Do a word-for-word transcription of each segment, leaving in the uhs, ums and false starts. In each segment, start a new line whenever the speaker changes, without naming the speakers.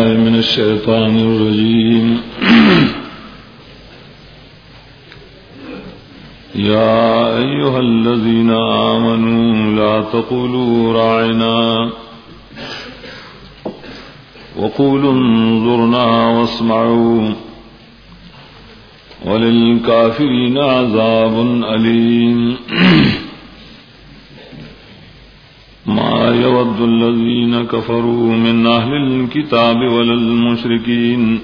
من الشيطان الرجيم يا أيها الذين آمنوا لا تقولوا راعنا وقولوا انظرنا واسمعوا وللكافرين عذاب أليم ما يود الذين كفروا من أهل الكتاب ولا المشركين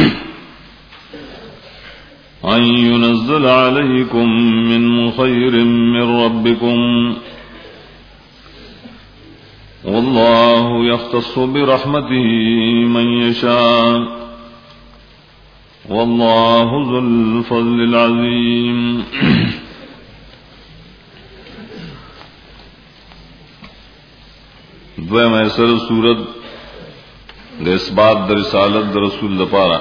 أن ينزل عليكم من خير من ربكم والله يختص برحمته من يشاء والله ذو الفضل العظيم. دویم ایسر سورت د اثبات د رسالت د رسول لپاره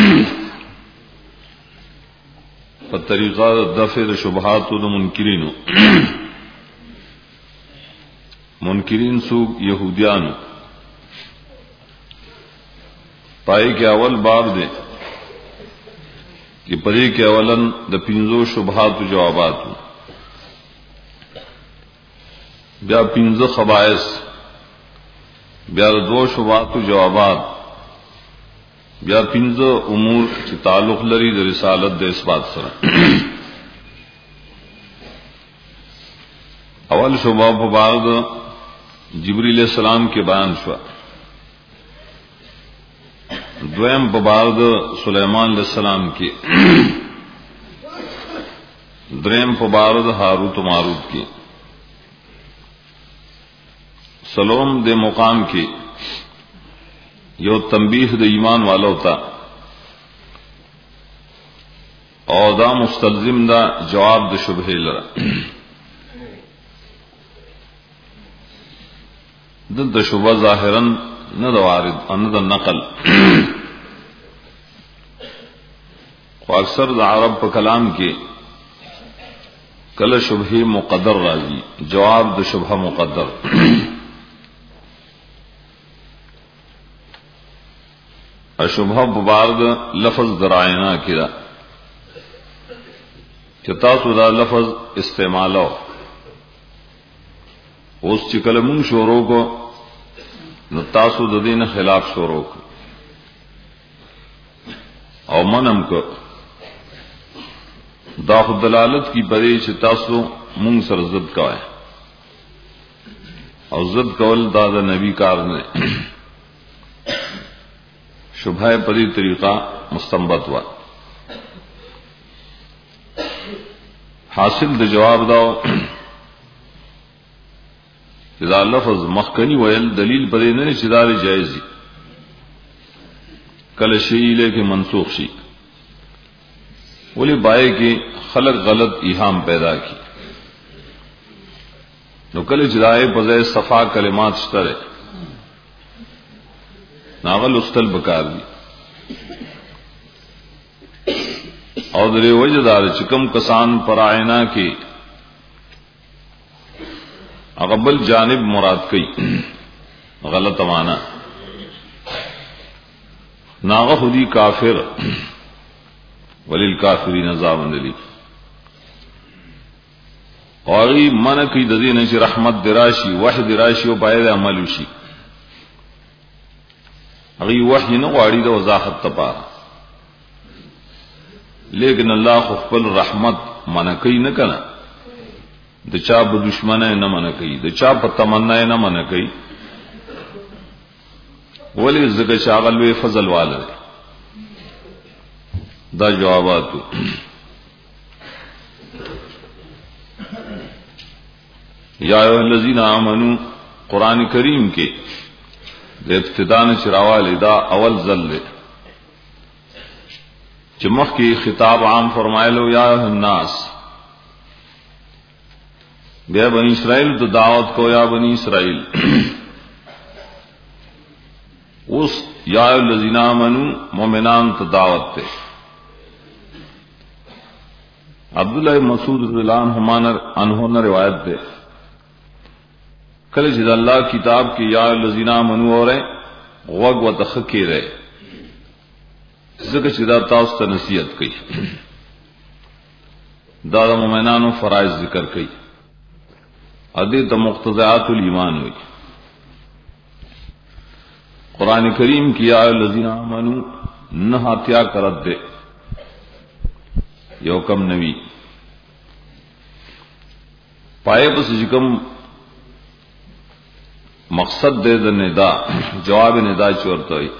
په طریقه د دفع د شبهات او د منکرینو. منکرین سو یهودیانو پای کې اول باب دی چې پرې کې اولن د پنځو شبهات او جوابات، بیا پنځه خبائث، بیا دو شبهات او جوابات، بیا پنځه امور چې تعلق لري د رسالت د اثبات سره. اول شبهه په باب جبرئیل علیہ السلام کے بیان شو، دویم په باب سلیمان علیہ السلام کے، دریم په باب ہاروت و ماروت کے، سلوم دے مقام کی یو تنبیہ دے ایمان والا ہوتا اور دا مستلزم دا جواب د شبہے لرا. دل دا شبہ ظاہرا نہ دا وارد نہ دا نقل، خو اکثر دا عرب پا کلام کی کل شبہی مقدر راضی، جواب دا شبہ مقدر. اشبہ ببارد لفظ درائنا کدا چتاسو دا لفظ استعمالو اس چکلمون شورو کو نتاسو دا دین خلاف شورو کو او منم کو دا خود دلالت کی بری چتاسو مونگ سر زد کوئے او زد کول دا دا نبی کار نے شبہ پری طریقہ مستنبت ہوا. حاصل د جواب داو اذا لفظ مخکنی ویل دلیل پرې نه چې دا جایز دي، کله شی لیکن منسوخ شي ولی بای کې خلق غلط ایهام پیدا کی نو کله چې دای په ځای صفا کلمات شته ناغل استل بکار دی او درې وجدار چکم کسان پر آئینہ کی اغبل جانب مراد کئی غلط معنی ناغ خودی کافر وللکافرین عذاب الیم اوری من کی ددین چې رحمت دراشی وحی دراشی او باید عمل وشي اغي وحی نه غواړي د وضاحت تپا، لیکن الله خپل رحمت منکې نه کنا د چا په دشمنه نه منکې د چا په تمنا نه منکې ولی زګه شاغل وی فضل والے دا جوابات. یا ایھا الذین آمنو قرآن کریم کے د ابتداء چراواله دا اول ذل چې مخ کی خطاب عام فرمایلو یا الناس، بیا بنی اسرائیل تو دعوت کو یا بنی اسرائیل، اس یا الذین آمنو مومنان تو دعوت تے. عبداللہ مسعود رضی اللہ عنہ نے روایت دے کله چې الله کتاب کې یا الذین آمنو اور وګ وتخکی رہے ځکه چې دا تاسو ته نصیحت کوي دا د مؤمنانو فرایض ذکر کوي ادي ته مقتضیات الایمان وي قران کریم کی یا الذین آمنو نہ ہتیا کرت دے یو کم نبی پائے بس جکم مقصد دے د ندا جواب ندا چورته وي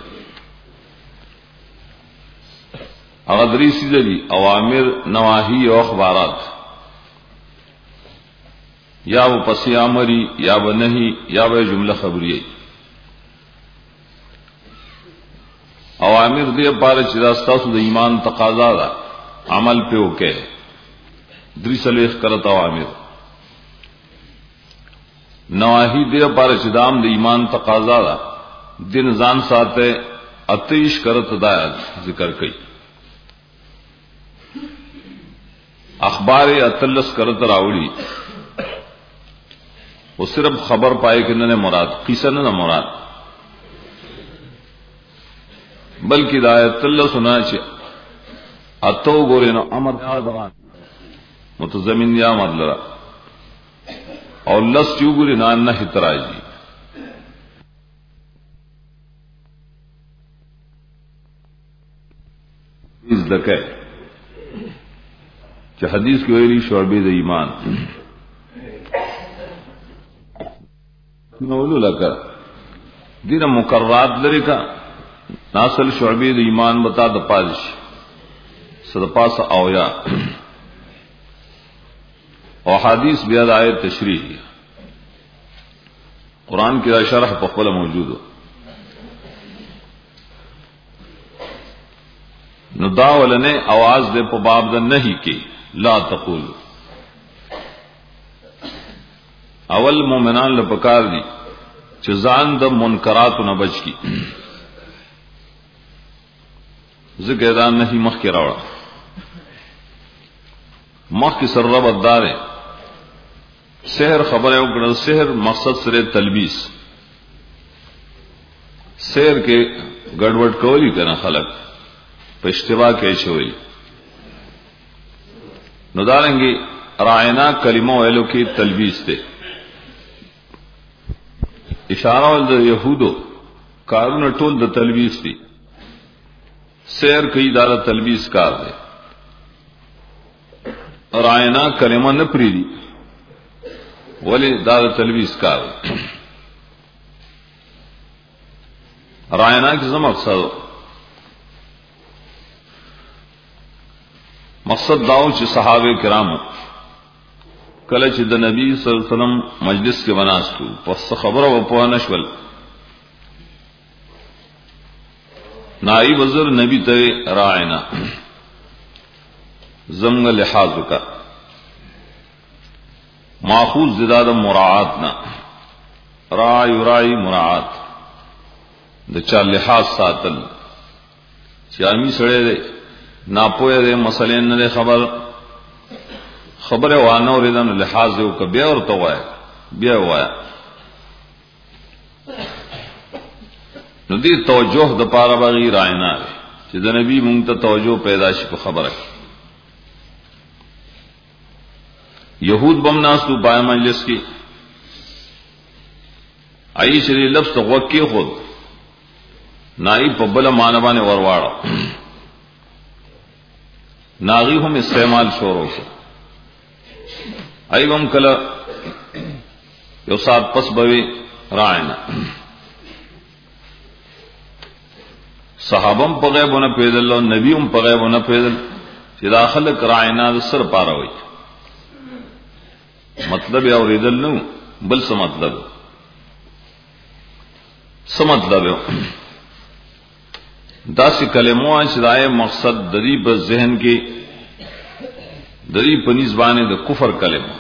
هغه درې سیده دي اوامر نواهی او اخبارات یا و پس امری یا و نهی یا و جمله خبریه اوامر دې پاره چې دا ستاسو د ایمان تقاضا ده عمل په وکه درې سلوخ کرت اوامر نواهی دې پاره چې دام د ایمان تقاضا ده دین ځان ساته اتیش کرت ہدایت ذکر کړي اخبار اتلس کرت راوړي وہ صرف خبر پائے کہ نہ مراد قصہ نہ مراد بلکہ دایت اللہ سنا چ اتو گورے نو امر متضمن یا امر لرا اور لس چو گورے نہ نہ ہتراجی اس دکے کہ حدیث کی ویلی شعبے د ایمان نولو لکا دین مقررات لري کا ناصل شعبی د ایمان بتا د پادش صد پاس اویا او حدیث بیا د آیت تشریح قرآن کی شرح په خپل موجود نو دا ولنه आवाज دے په باب د نهی کې لا تقول اول مومنان له پکار دي چې ځان د منکرات نه بچ کی ذکر دا نہیں مخ کے راوڑا مخ کی سر رب ادار ہے سحر خبر ہے اکڑا سحر مقصد سرے تلبیس سحر کے گڑوڑ کولی کنا خلق پہ اشتباہ کے چھوئی نداریں گے رائنا کلمہ ویلو کی تلبیس تے اشارہ والد یہودو کارون ٹول دا تلبیس تھی سیر کئی دارا تلبیس کار دے رائنا کلمہ نپری دی ولی دارا تلبیس کار دے رائنا کی زم مقصد مقصد داو چی صحابہ کرام کله چې د نبی صلی الله علیه وسلم مجلس کې وناستو پس خبره و په نشول نائی وزر نبی ته راعنا زمغ لحاظ کا ماخوذ زداد مراعات نا راعی راعی مراعات د چا لحاظ ساتل چامی سړی دی ناپوهه دی مسلې نه خبر خبر وانه اوریدنه لحاظ یو ک بیا ورته وای بیا وای نو دې توجه د پاره بغیر راینا چې د نبی مونږ ته توجه پیدا شي په خبره یہود بم ناسو پای مجلس کی آئی شری لفظ وکی خود نائی په بل مانوانه ورواړه ناغي هم استعمال شروع شو ایوم کلا یو سات پس بوي راینا صحابم په غیبونه پیدل او نبیوم په غیبونه پیدل چې داخله راینا د سر پاره وي مطلب یې اوریدل نو بل څه مطلب څه مطلب دا سی کلمو چې دای مقصد دری په ذهن کې دری په نسبانه د کفر کلمه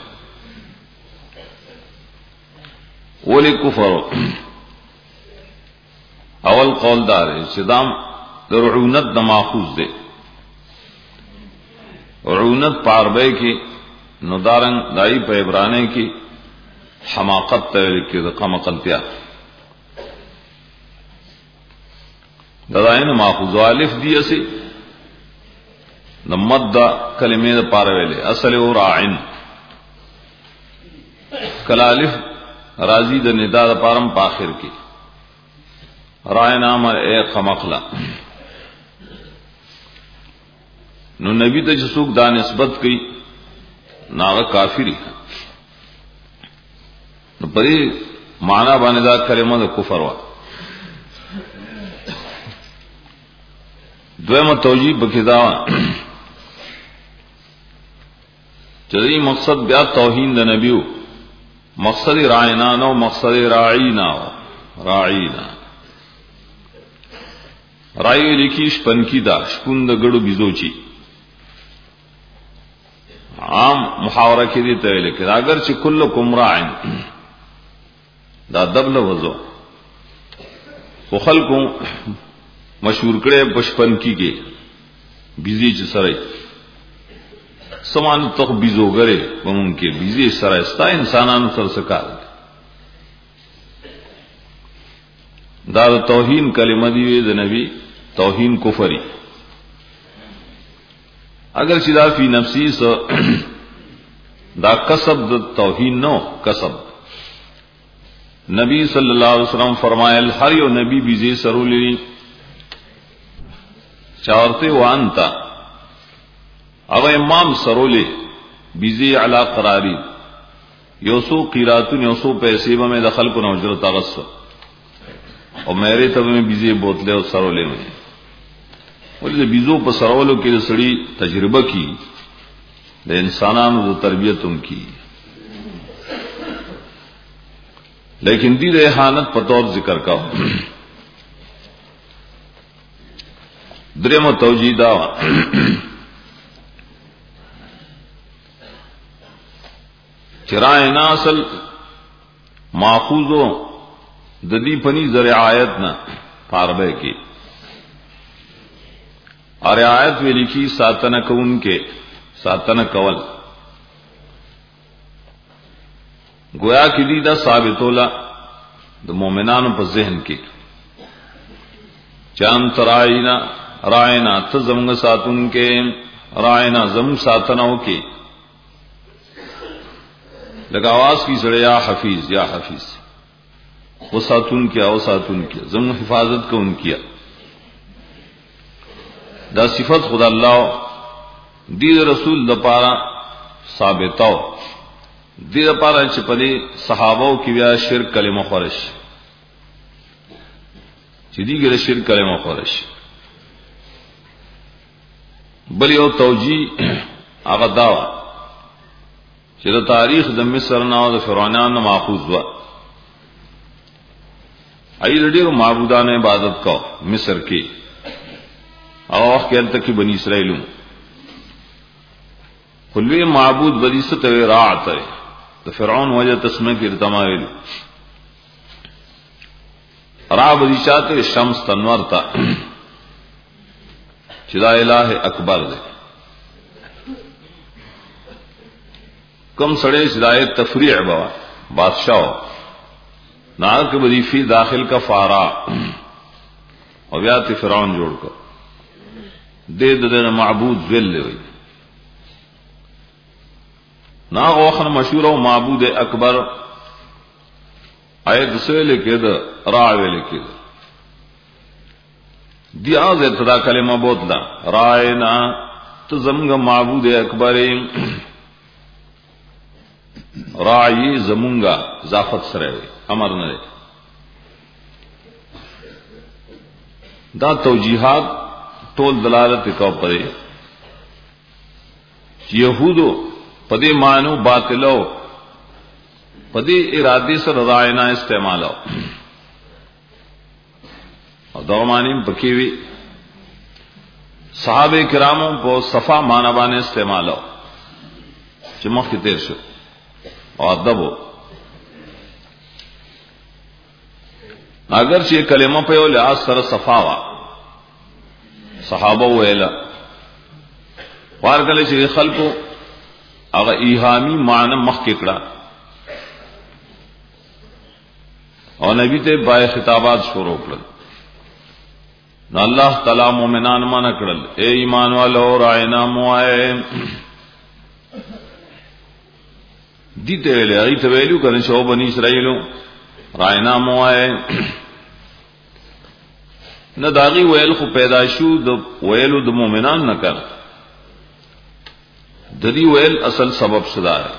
ولی کفر اول قول دار چې دام د رعونت د ماخوذ ده رعونت پاربه کې نو دارن دای په عبرانه کې حماقت ته کې د قمقلتیا ددائن ماخوذ الف دی اسی نمد کلمې د پاره ویلې اصل او راعن کلا الف راضی د ندا د پارم په اخر کې راعن امر اے قمقلا نو نبی ته څوک دا نسبت کوي ناغه کافری نو پرې معنا باندې دا کلمه د کفر وا دویمه توجیه بکدا چدی مقصد بیا توہین د نبیو مقصد راینا نو مقصد راعینا راعینا رای لیکیش پنکی دا شپون د ګړو بيزوچی عام محاوره کې دي ته لیکل اگر چې کلکم راعن دا دبل وضو خو خلکو مشهور کړي پشپن کیږي بيزي چې سره سامان تو بيزوګره ومن کې بيزي سره استا انسانانو سره سکار دا توهین کلمه دی د نبی توهین کفری اگر چې دا فی نفسی سو دا کسب د توهین نو کسب نبی صلی اللہ علیہ وسلم فرمایل ہر یو نبی بيزي سروللی چاورته وانتا او امام سرولی بیزی علا قراری یوسو قیراتون یوسو پیسے با میں دخل کو نوجرت اغسو اور میرے تب میں بیزی بوتلے اور سرولے میں ولی بیزو پا سرولو کی سڑی تجربہ کی دے انسانانو دو تربیت ان کی لیکن دی دے حانت پتور ذکر کا دریم توجیدہ چرائنا اصل ماخوذو ددی پنی ذرعایت نہ پاربے کی اور آیت میں لکھی ساتن کون کے ساتن کول گویا کی دیدہ ثابتولا د مومنانو په ذہن کې چان ترائنا رائنا تزمگ ساتن کے رائنا زم ساتنوں کے لگا آواز کی سڑے یا حفیظ یا حفیظ وہ ساتن کیا وہ ساتن کیا زم حفاظت کو ان کیا دا صفت خدا اللہ دید رسول دا پارا ثابتاو دید پارا چپدی صحاباو کی بیا شرک کلمہ خورش چی دی گر شرک کلمہ خورش بل یو توجیه هغه داوا چې د تاریخ د مصر نه او د فرعونانو ماخوذ و ای ډېر معبودانو عبادت کو مصر کې او وخت کې تل کې بنی اسرائیل کله معبود بلی ستوي راعت د فرعون وجه تسمه کې ارتمایل را بلی شاته شمس تنور تا چدا الہ اکبر دے کم سڑے چدائے تفریع بوا بادشاہ نار کے وظیفی داخل کا فارا اور بیات فرعون جوڑ کر دے دن معبود ذل ہوئی نا وخن مشہور و معبود اکبر آئے دسوے لکھے دا راوے لکھے دا دی آز ابتدا کلمہ بوتلا رائنا تو زمگا معبود اکبر رائی زمونگا ضافت سرے امر نہ دا توجیحات ټول دلالت کو پدے یہودو پدے مانو باطلو پدے ارادے سے رائنا استعمالو دومانیم پکیوی صحابہ کراموں کو صفا مانا بانے استعمالو چمخ کی تیر شو اور ادب اگر چی کلمہ پہ لحاظ سر صفاوا صحابہ ویلا وار کله چې خلکو هغه ایهامی معنی مخ کې کړه او نبی ته بای خطابات شروع کړل نو الله تعالی مومنان مانا کړل اے ایمان والو راینا موائے دي ته ویلې ای ته ویلو کړي شو بنی اسرائیلو راینا موائے نه داغي ویل خو پیدا شو د ویلو د مومنان نه کړ د دې ویل اصل سبب صدا ہے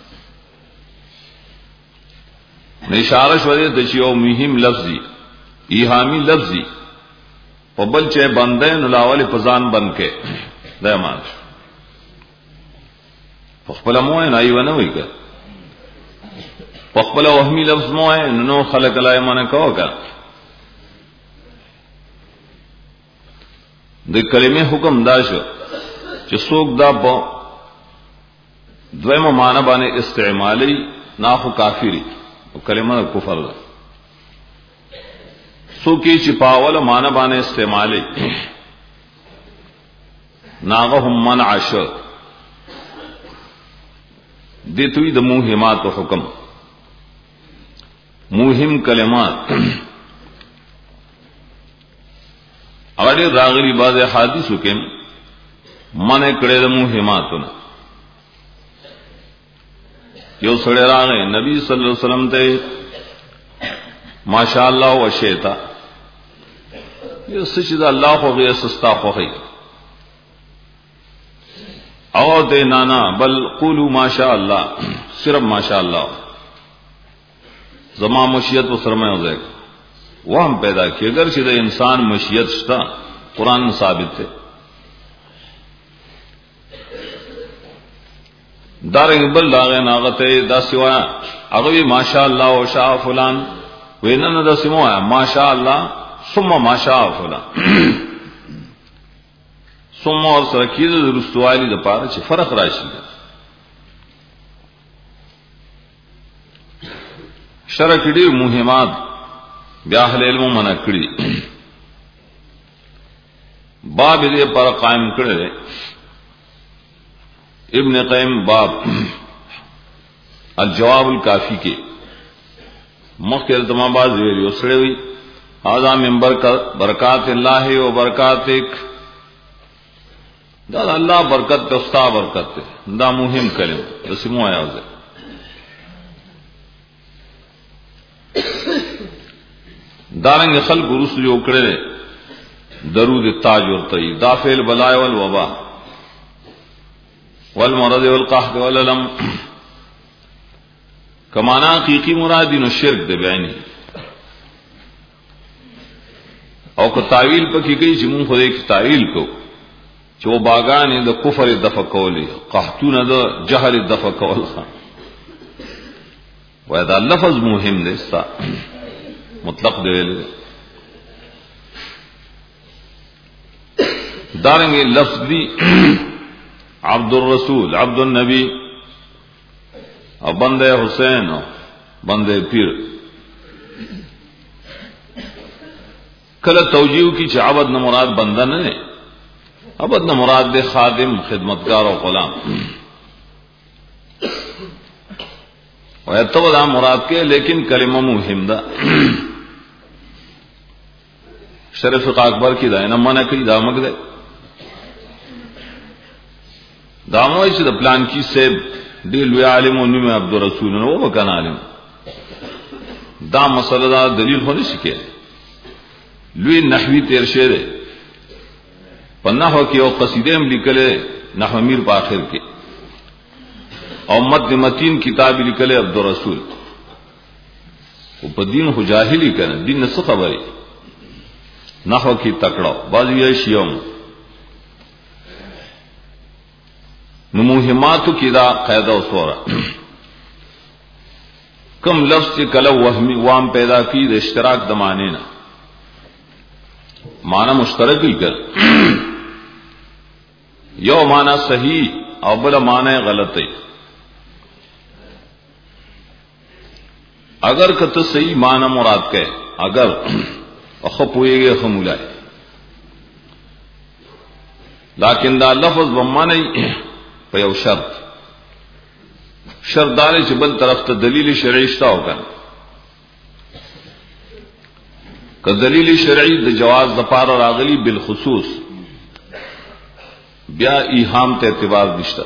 اشاره شوه د یو مهم لفظي ایهامي لفظي په بل چې باندې نلاول په ځان بند کې دا معنی په خپل مو نه ایونه وی کړ په خپل وهمي لفظ مو نو خلق لا ایمانه کوګه د کلمې حکم دا شو چې څوک دا په دویمه معنی باندې استعمالي ناخو کافری او کلمه کفر ده سو کی چپاول معنی باندې استعمالي ناغهم منع شو دتوی د موهمات حکم موهم کلمات اړې راغلي بعض حدیثو کې منع کړي د موهماتونه یو سره راغی نبی صلی الله علیه وسلم ته ماشاءالله وشیتا یو سچ د الله خو غي سستا خوخي او دې نانا بل قولوا ماشاء الله صرف ماشاء الله زما مشیت و سرمه وځي وهم پیدا کی اگر چې د انسان مشیت شتا قران ثابت ہے دارنګ بل لاغه ناغته دا سوا هغه ماشاء الله او شاء فلان ویننه د سمو ماشاء الله ثم ماشاء فلان ثم اور سره کېد د رسوالي د پاره چې فرق راشي شرع کړي مهمات بیا اهل علم منع کړي باب دې پر قائم کړي ابن قیم باب الجواب الکافی کے مخکر تمام باز ویلی اسڑے ہوئی هذا من برکات اللہ و برکاتک دا اللہ برکت تستا برکت دا مهم کلم رسمو آیا ہوئے دارنگ خلق رسل جو کرے درود تاج ورطی دا فعل بلائے والوبا والمرض والقحط والالم کمانا حقیقی مرادی نو شرک دے بیانی او که تعویل پکی گئی چی مون خود ایک تعویل کو چو باغانی دا کفر دفع کولی قحطون دا جہل دفع کول خان ویدہ لفظ مهم دے استا مطلق دے لے دارنگی لفظ دی عبد الرسول عبد النبی اور بندے حسین بندے پیر کل توجیہ کی چھ عبد نہ مراد بندہ نہ عبد نہ مراد دے خادم خدمتگار و غلام ویتبدا مراد کے لیکن کلمہ مهم دا شرف اکبر کی دائنہ منع کی دامک دے داموی چې د پلان کی سیب دی لوی عالم او نوم عبد الرسول نو وکړ عالم دا مسله دا دلیل خو نشي کې لوی نحوی تیر شه ده په نحو کې او قصیده هم لیکله نحو امیر په اخر کې او مد متین کتاب لیکله عبد الرسول او په دین خو جاهلی کنه دین څه خبره نحو کې تکړه بازی شیوم نموهماتو کی دا قاعدہ اصورا کم لفظ چی کلو وہمی وام پیدا کی دا اشتراک دمانے نا معنی مشترکی کر یو معنی صحیح او بلا معنی غلط ہے اگر کت صحیح معنی مراد کہے اگر اخب ہوئے گے خمولائے لیکن دا لفظ بمانی پیو شرط شرط دارے چھ بل طرف تا دلیل شرعی شتا ہو کن که دلیل شرعی د جواز د پاره راغلی بالخصوص بیا ایهام ته اعتبار نشته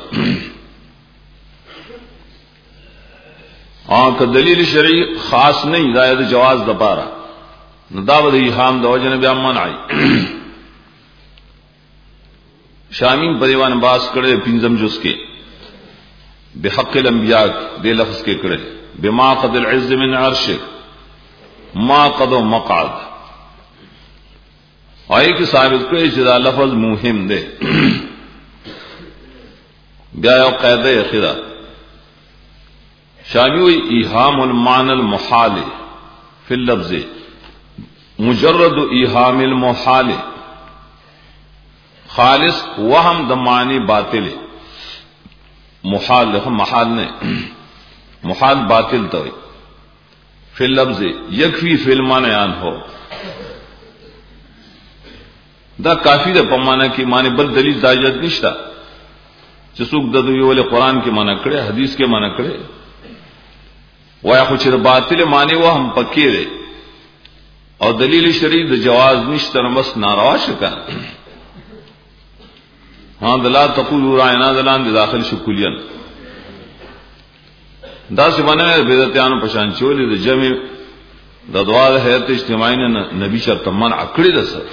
او که دلیل شرعی خاص نه زائد جواز د پاره نو دا د ایهام د وجه نه بیا منعي شامین پریوان باس کړه پنځم جز کې بحق الانبیاء دې لفظ کې کړه بما قد العز من عرشه ما قد مقعد آئے کی ثابت کړي چې دا لفظ مهم دی بیا یو قاعده اخیرا شامل ایهام المعنى المحال فی اللفظ مجرد ایهام المحال خالص وهم د معنی باطل محال هم محال نه محال باطل ته فی اللفظ یکفی فی المعنى ہو دا کافی ده په معنا کې معنی بل دلیل دایجت نشتا چې څوک د دوی ول قرآن کې معنا کړي حدیث کې معنا کړي وای خو چې باطل معنی و هم پکې ده او دلیل شرعي د جواز نشته نو بس ناروا شکا ها دلا تقولوا راینا دلان داخل شکولیان دا سمانه بدعتانو پشان چولې د جمع د دعا د حیات اجتماعي نه نبی شرط منع کړی ده سر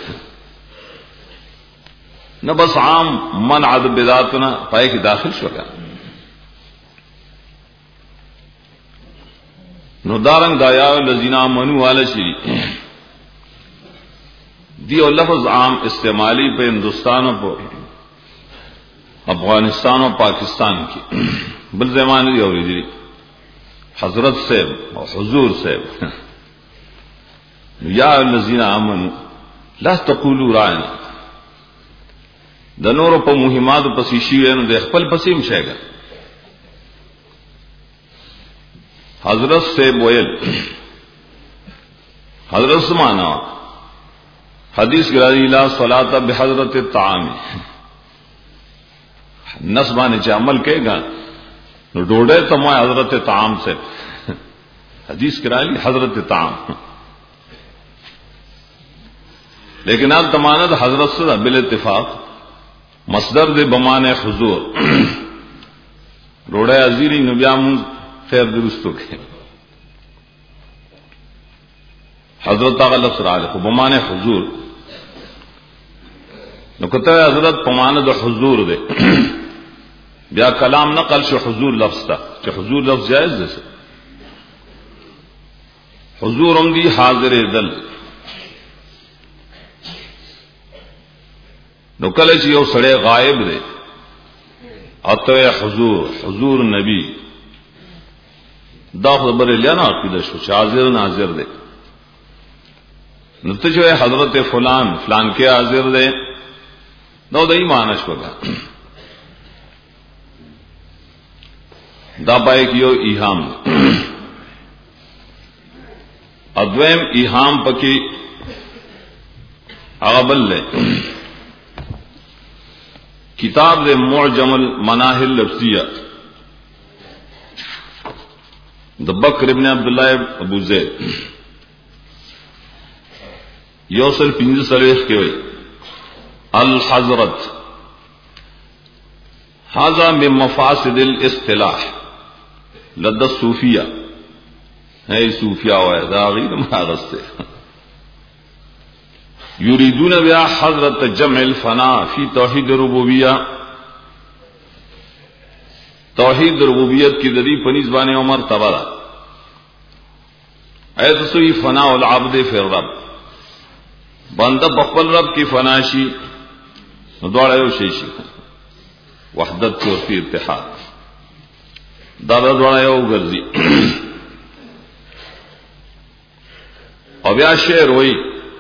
نہ بس عام منع د بدعتنا پای کې داخل شو کا نو دارنګ دایا الذین آمنوا علی شری دی او لفظ عام استعمالی په ہندوستان او افغانستان او پاکستان کې بل زمانه دی اوریدلی حضرت صاحب او حضور صاحب یا الذین آمنوا لا تقولوا راعنا د نور په مهمات پسې شي نو د خپل پسې مشهګا حضرت صاحب ویل حضرت سمانا حدیث گرادی لا صلاۃ بحضرت الطعام نسبان چې عمل کېګا نو ډوډۍ ته ما حضرت طعام سے حدیث کرای حضرت طعام لیکن اب تمانت حضرت سے بال اتفاق مصدر دے بمانے حضور روڑے عزیری نبیام خیر درستو کے حضرت غلط سرال کو بمانے حضور نکتہ حضرت پماند حضور دے بیا کلام نقل شو حضور لفظ تا کہ حضور لفظ جائز دے حضور ہم دی حاضر دل نو کله چې یو سړی غائب دی اته حضور حضور نبی دا خبر لینا عقیده شو چې حاضر ناظر دی نو ته چې حضرت فلان فلان کې حاضر دی نو دای معنی شو دا پای کیو ایهام ادویم ایهام پکې هغه بل له کتاب دے معجم المناہل لفظیہ د بکر ابن عبداللہ ابو زید یوصل پنځه سلوخ کې وي الحضرت هذا من مفاسد الاصطلاح لدى الصوفیہ ہے صوفیہ وای دا غیر ماغسته یریدون بیا حضرت جمع الفنا فی توحید ربوبیہ توحید ربوبیت کی ددی پنیز بانے عمر تبارا ایت سوی فنا العبد فی الرب بندہ بقبل رب کی فناشی دوڑا یو شیشی وحدت چورتی اتحاد دادا دوڑا یو گرزی اور بیا شعر ہوئی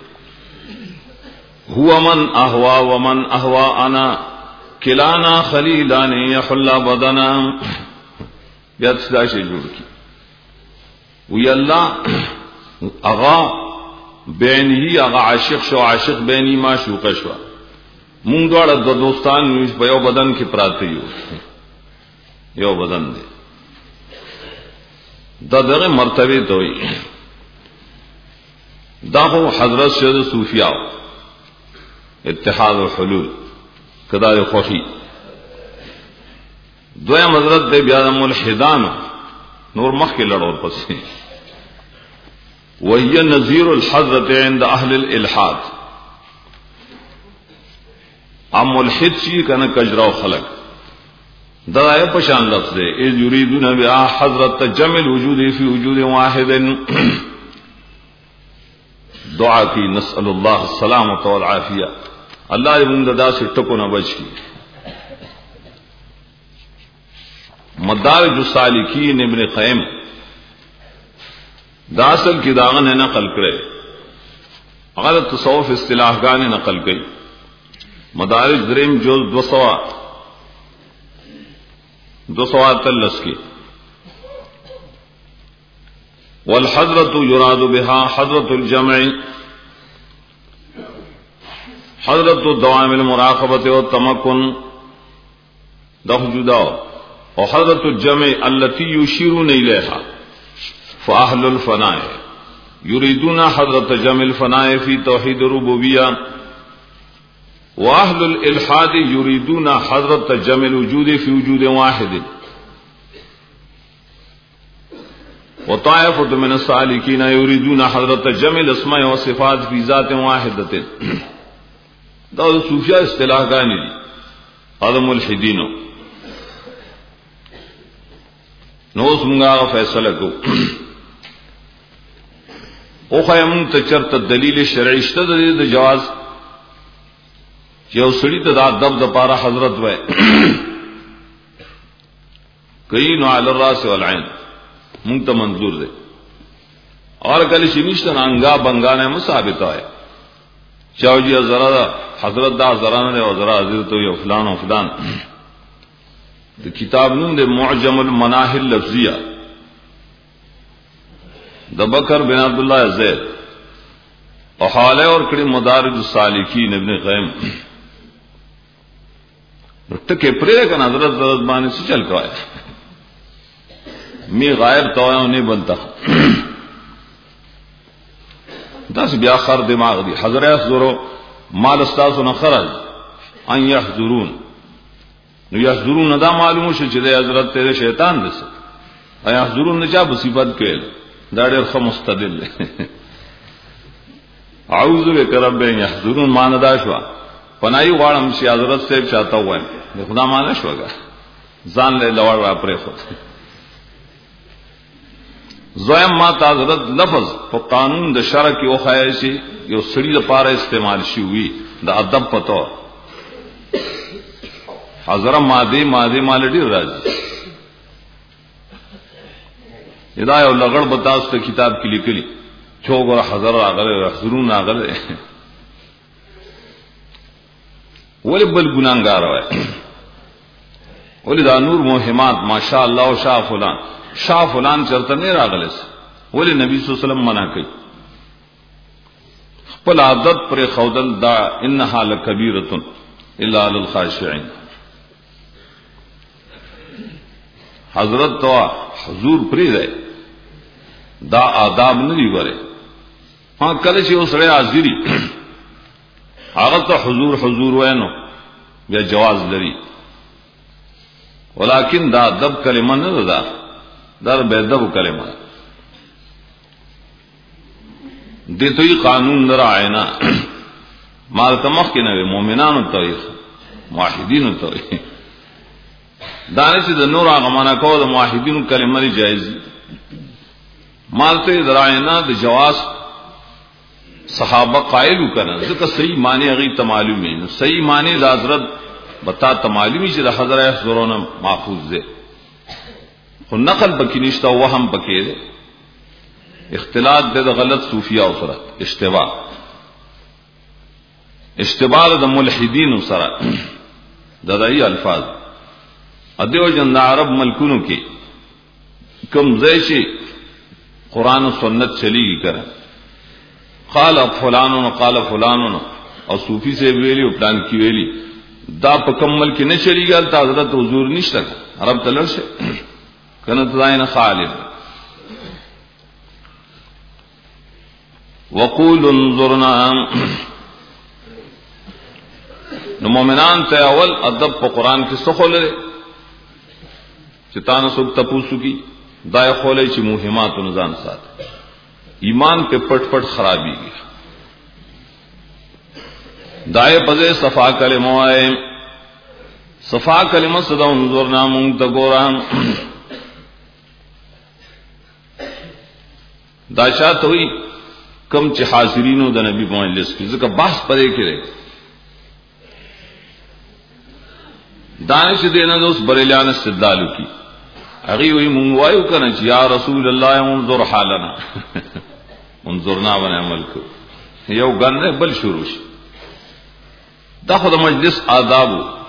هو من احوا ومن احوا انا کلانا خلیلان یحلا بدنا بیا صدا شي جوړ کی وی الله اغا بینی اغا عاشق شو عاشق بینی ما شوق شو مونږ دواړه د دوستان په یو بدن کې پراته یو یو بدن دی دا دغه مرتبه دوی داخو حضرت شد صوفیاء اتحاد و حلول کدا خوخی دویم حضرت دے بیا ملحدان نور مخ کے لڑ اور پسے وہی نذیر الحضرت عند اہل الالحاد ام ملحد چی کنا کجرا خلق دائے پشان لفظ دے اذ یریدون بها حضرت جمع الوجود فی وجود واحد دعا کی نسأل اللہ السلامۃ والعافیہ اللہ جب دا سے ٹکو نہ بچ کی مدارج السالکین ابن قیم داصل کی داغن ہے نقل کرے اگر تصوف اصطلاح گانے نقل گئی مدارج دریم جوز دو سوا دو سوا تلس کی والحضرت یراد بها حضرت الجمع حضرت الدوام المراقبت والتمکن دخجدہ وحضرت الجمع التي يشيرون إليها فأهل الفناء يريدون حضرت جمع الفناء في توحيد الربوبية وأهل الإلحاد يريدون حضرت جمع الوجود في وجود واحد وطائفة من السالكين يريدون حضرت جمع الأسماء والصفات في ذات واحدة دا صوفیاء اصطلاح گانی دی آدم الحدینو نوز منگا فیصلہ کو او خیمون تچرت دلیل شرعیشتہ دلیل دا جواز یو سڑی تا دا دب دا پارا حضرت وے کئی نو علی الراس والعین منگتا منظور دے اور کلی شنیشتن انگا بنگانے میں ثابت آئے چاو جی ذرا دا حضرت دا ذرا نے اور ذرا حضرت و فلان و فلان دا کتاب نون دے معجم المناہل لفظیہ دا بکر بن عبداللہ زید اور حالے اور کڑی مدارج السالکین ابن قیم ٹکے پرے کنا حضرت حضرت بانے سے چل کا ہے می غائب تو نہیں بنتا دس بیا خر دماغ دی حضرت زورو مال استاذ نہ خرج ان يحضرون نو يحضرون دا معلوم شو چې د حضرت تیرے شیطان دس ان يحضرون نه چا مصیبت کړي دا ډېر خو مستدل اعوذ بک رب ان يحضرون مان دا شو پنای غواړم چې حضرت صاحب چاته وایم د خدا مان شوګه ځان له لوړ را پرې خو زویم ما تا حضرت لفظ په قانون د شرع کې او خایشي یو سړي لپاره استعمال شي وي د ادب پتو حضرت ماده ماده مال ډیر راځي ادا یو لغړ بتاس ته کتاب کې لیکلي چوغور حضرت راغله حضورون راغله ولې بل ګناګار وای ولې دا نور مهمات ماشاء الله او شاه فلان شاہ فلان چرته نه راغلس ولی نبی صلی الله علیه وسلم منع کړي خپل عادت پر خودل دا انها لکبیره الا للخاشعين حضرت تو حضور پری دی دا آداب نه دی وره ها کله چې اوسره حاضری هغه ته حضور حضور وینو بیا جواز لري ولکن دا ادب کلمه نه ده در بیدب کلمہ دیتوی قانون در آئینا مالتا مخ کی نوی مومنانو تاریخ موحدینو تاریخ دانی چی در نور آغمانا کوا در موحدینو کلمہ دی جائزی مالتا در آئینا در جواز صحابہ قائلو کرنا ذکر صحیح معنی اغیی تمعلومی صحیح معنی در حضرت بتا تمعلومی چی در حضر احضرون محفوظ دے نقل بکی نشتا وہم بکی دے اختلاط دے دا غلط صوفیاء سرت اشتباہ اشتباہ دا ملحدین سرت دا دائی الفاظ ادیو جن دا عرب ملکونو کی کم زیشی قرآن و سنت چلی گی کرن قال فلانون قال فلانون اور صوفی سے ویلی و پلان کی ویلی دا پا کم ملکی نہ چلی گا تا حضرت حضور نشتا عرب تلر سے کنت دائن خالد وقول انظرنا نو مومنان ته اول ادب په قران کې څه خولره چې تاسو څوک تاسو کی دای خولې چې مهمات نظام سات ایمان په پټ پټ خرابيږي دای په صفا کلمه وای صفا کلمه صدا انظرنا مونږ ته ګورم دا شاته وي کم چې حاضرینو د نبی په مجلس کې ځکه بحث پرې کړي دانش دینه اوس بریلیان استدلال کی هغه وی مونږ وایو کنه چې یا رسول الله انظر حالنا انظرنا باندې عمل کو یو غنه بل شروع شي دا خو د مجلس آداب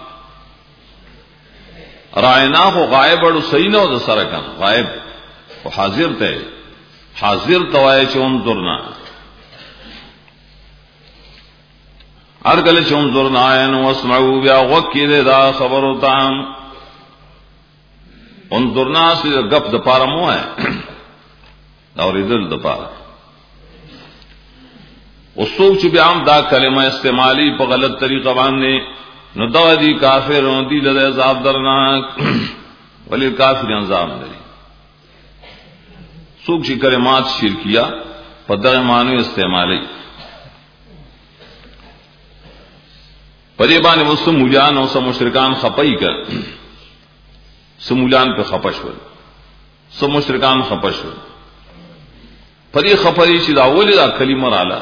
راینا خو غائب اړو صحیح نه و سره کنه غائب او حاضر ته حاضر توای چې انظرنا ارګل چې انظرنا عین واسمعوا بیا وکیل دا خبر وتام انظرنا چې غپ د پاره مو ہے دا ورېدل د پاره او څوک چې بیا هم دا کلمه استعمالي په غلط طریقه باندې نو دا دي کافر دي له عذاب درناک ولی کافر انجام لري څوک چې کلمات شرکیه په دغه معنی استعمالي پدې باندې مسلمان مولان او سم مشرکان خپای کړ سمولان په خپشول سم مشرکان خپشول پدې خپای چې دا اول دا کلمه رااله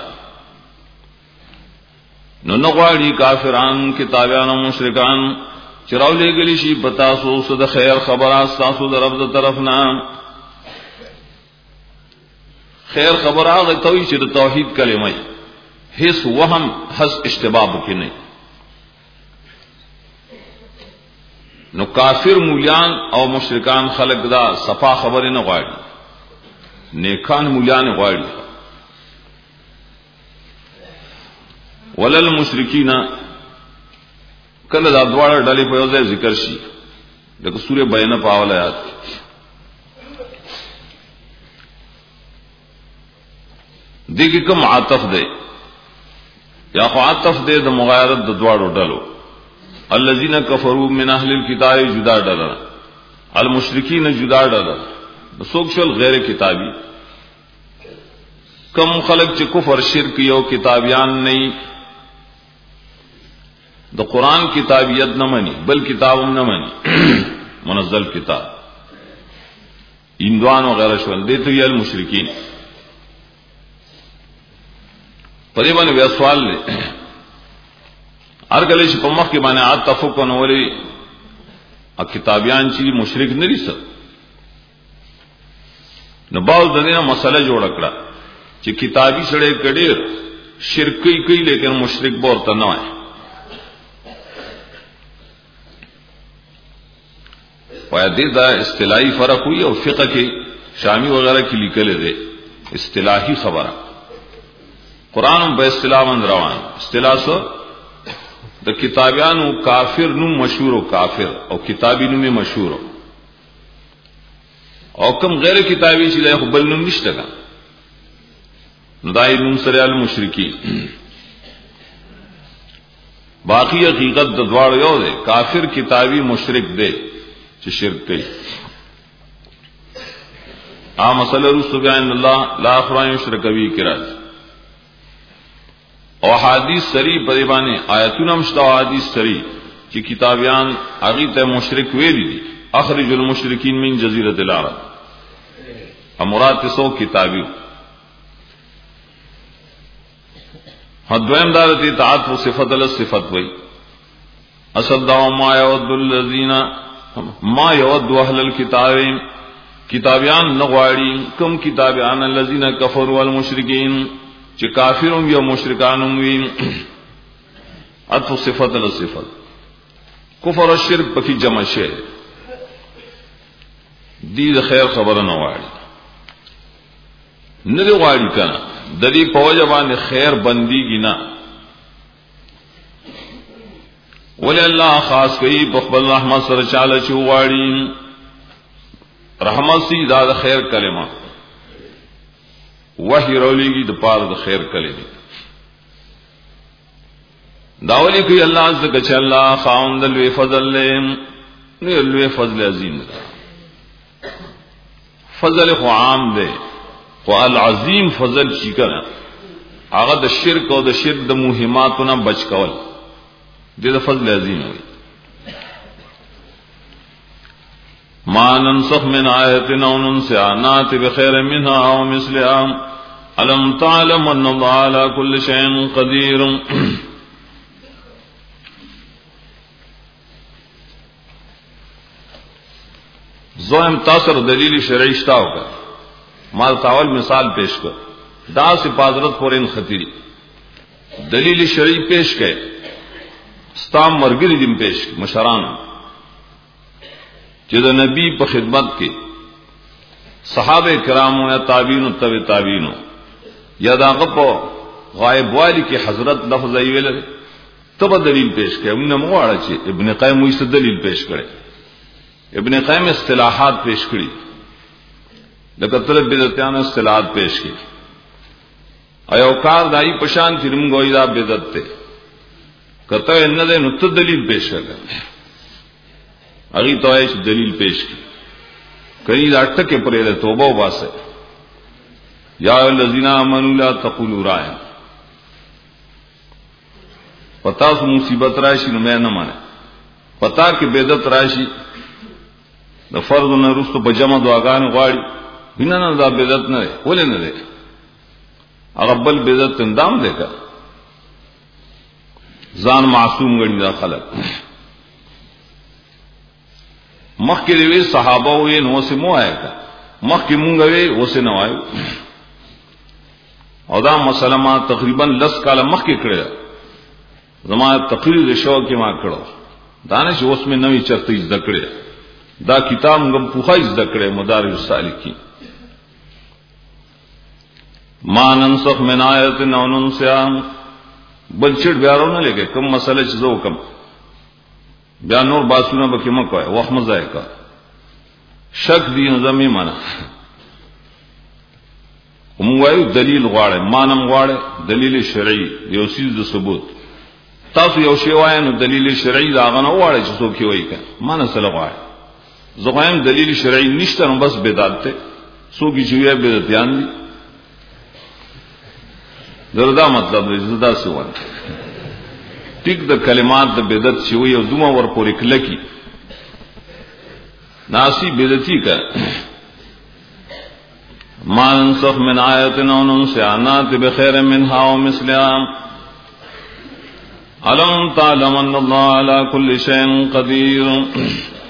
نو نغواړي کافران کتابیان او مشرکان چراو لګلی شي پتا سو د خیر خبره تاسو د رب د طرف نه خیر خبره هغه توي چې د توحید کلمه هیڅ وهم حس اشتباه کې نه نو کافر مولیان او مشرکان خلق دا صفا خبره نه غواړي نیکان مولیان غواړي ولل مشرکین کله دا دواړه ډلې په یو ځای ذکر شي دغه سوره بیان په اول آیات دغه کوم عاطف ده یا خو عاطف ده د مغایرت د دواړو ډلو الذين كفروا من اهل الكتاب جدا ډله المشرکین جدا ډله سوکشل غیر کتابی کم خلق چې کفر شرک یو کتابیان نه د قران کتابیت نه مني بل کتابم نه مني منزل کتاب ایندوان وغیرہ شول دته یل مشرکین پرې باندې بیا سوال لې هر کله چې په مخ کې باندې عطف کو نو ولي ا کتابیان چې مشرک نه لري څه نو باز دنه مسله جوړ کړه چې کتابی سره کډیر شرکی کوي لیکن مشرک ورته نه وای وای دې دا اصطلاحي فرق وي او فقہ کې شامی وغیرہ کې لیکل دي اصطلاحي خبره قران په اصطلاح باندې روان اصطلاح سو د کتابیانو کافر نو مشهور او کافر او کتابی نو مشهور او کوم غیر کتابی چې له بل نو نشته کا نو دای نوم سره المشرکین باقی حقیقت د دواړو یو دی کافر کتابی مشرک دی چې شرک کوي ا مسله رسول بیان الله لا اخرى یشرک بی کرات او حدیث سری په باندې آیاتونه مشته حدیث سری چې کتابیان هغه ته مشرک ویلي دي اخرج المشرکین من جزیره العرب امرات سو کتابی حدویم دارتی اطاعت و صفت الصفت وی اسد ما یود الذین ما یود اهل الكتاب کتابیان نغواړي کوم کتابیان الذین کفروا والمشرکین چې کافرون یا مشرکانون وی اطاعت صفت الصفت کفر او شرک په جمع شي دې خیر خبره نه وایي نه دی غواړي کنه د دې په وجه باندې خیر بنديږي نه ول الله خاص کوي په خپل رحمت سره چاله چې غواړي رحمت سي دا خیر کلمه وحی رولیږي د پاره د خیر کلی دی داولی کوي الله عز وجل الله خاوند لوی فضل له نه لوی فضل عظیم ده فضل خو عام ده خو العظیم فضل شي کنه هغه د شرک او د شرک د مهماتونو بچ کول دې د فضل عظیم وي ما ننسخ من آیت او ننسها نات بخیر منها او مثلها الم تعلم ان الله على كل شيء قدير زویم تاثر دلیل شرعی شتاو کا مال تاول مثال پیش کر دا سے پادرت پورین خطیری دلیل شرعی پیش کئ ستام مرګری دیم پیش مشران چې د نبی په خدمت کې صحابه کرامو یا تابعین او تبع تابعین یا داغه په غایب والی کې حضرت لفظ ویل تب دلیل پیش کئ موږ مواړه چې ابن قیم وایي دلیل پیش کړي ابن قیم اصطلاحات پیش کړي لکه طلب بدعتانه اصطلاحات پیش کړي ایو کار دای پشان چې موږ وایي دا بدعت ته کته ان نه نو دلیل پیش کړي اغي توایش دلیل پیش کړي کړي دا ټکه پرې له توبه واسه یا الذین آمنوا لا تقولوا راعنا پتا سو مصیبت راشي نو مې نه مانه پتا کې بدعت راشي د فرض نه رسو په جمع دعاګان غواړي وینه نه دا بدعت نه ولې نه ده هغه بل بدعت اندام ده کا ځان معصوم غړي دا خلک مخکې دی صحابه وې نو سمو آیا مخکې مونږ وې اوسه نه وایو او دا مسله ما تقریبا لس کاله مخکې کړه زما تقریر شو کې ما کړو دانش اوس مې نوې چرته ذکر دا کتاب غم پوخای ذکر مدارج السالکین ما ننسخ من آیت او ننسها بل چټ بیارونه لګي کوم مسله چې زو کوم بیا نور باسونه به کې مکوای وخت مزای کا شک دین زمي معنا کوم وایو دلیل غواړي مانم غواړي دلیل شرعي یو سیز د ثبوت تاسو یو شی وایي نو دلیل شرعي دا غنه غواړي چې څوک وایي کا مانه سره غواړي زغایم دلیل شرعی نشته نو بس بدعت ته سوګي چې وی بدعتيان دي دردا مطلب دې زدا سوال ټیک د کلمات د بدعت چې وی او دومره ور پورې کلکی ناسی بدعتي کا ما ننسخ من آیت او ننسها نات بخیر منها او مثلها الم تعلم ان الله على كل شيء قدير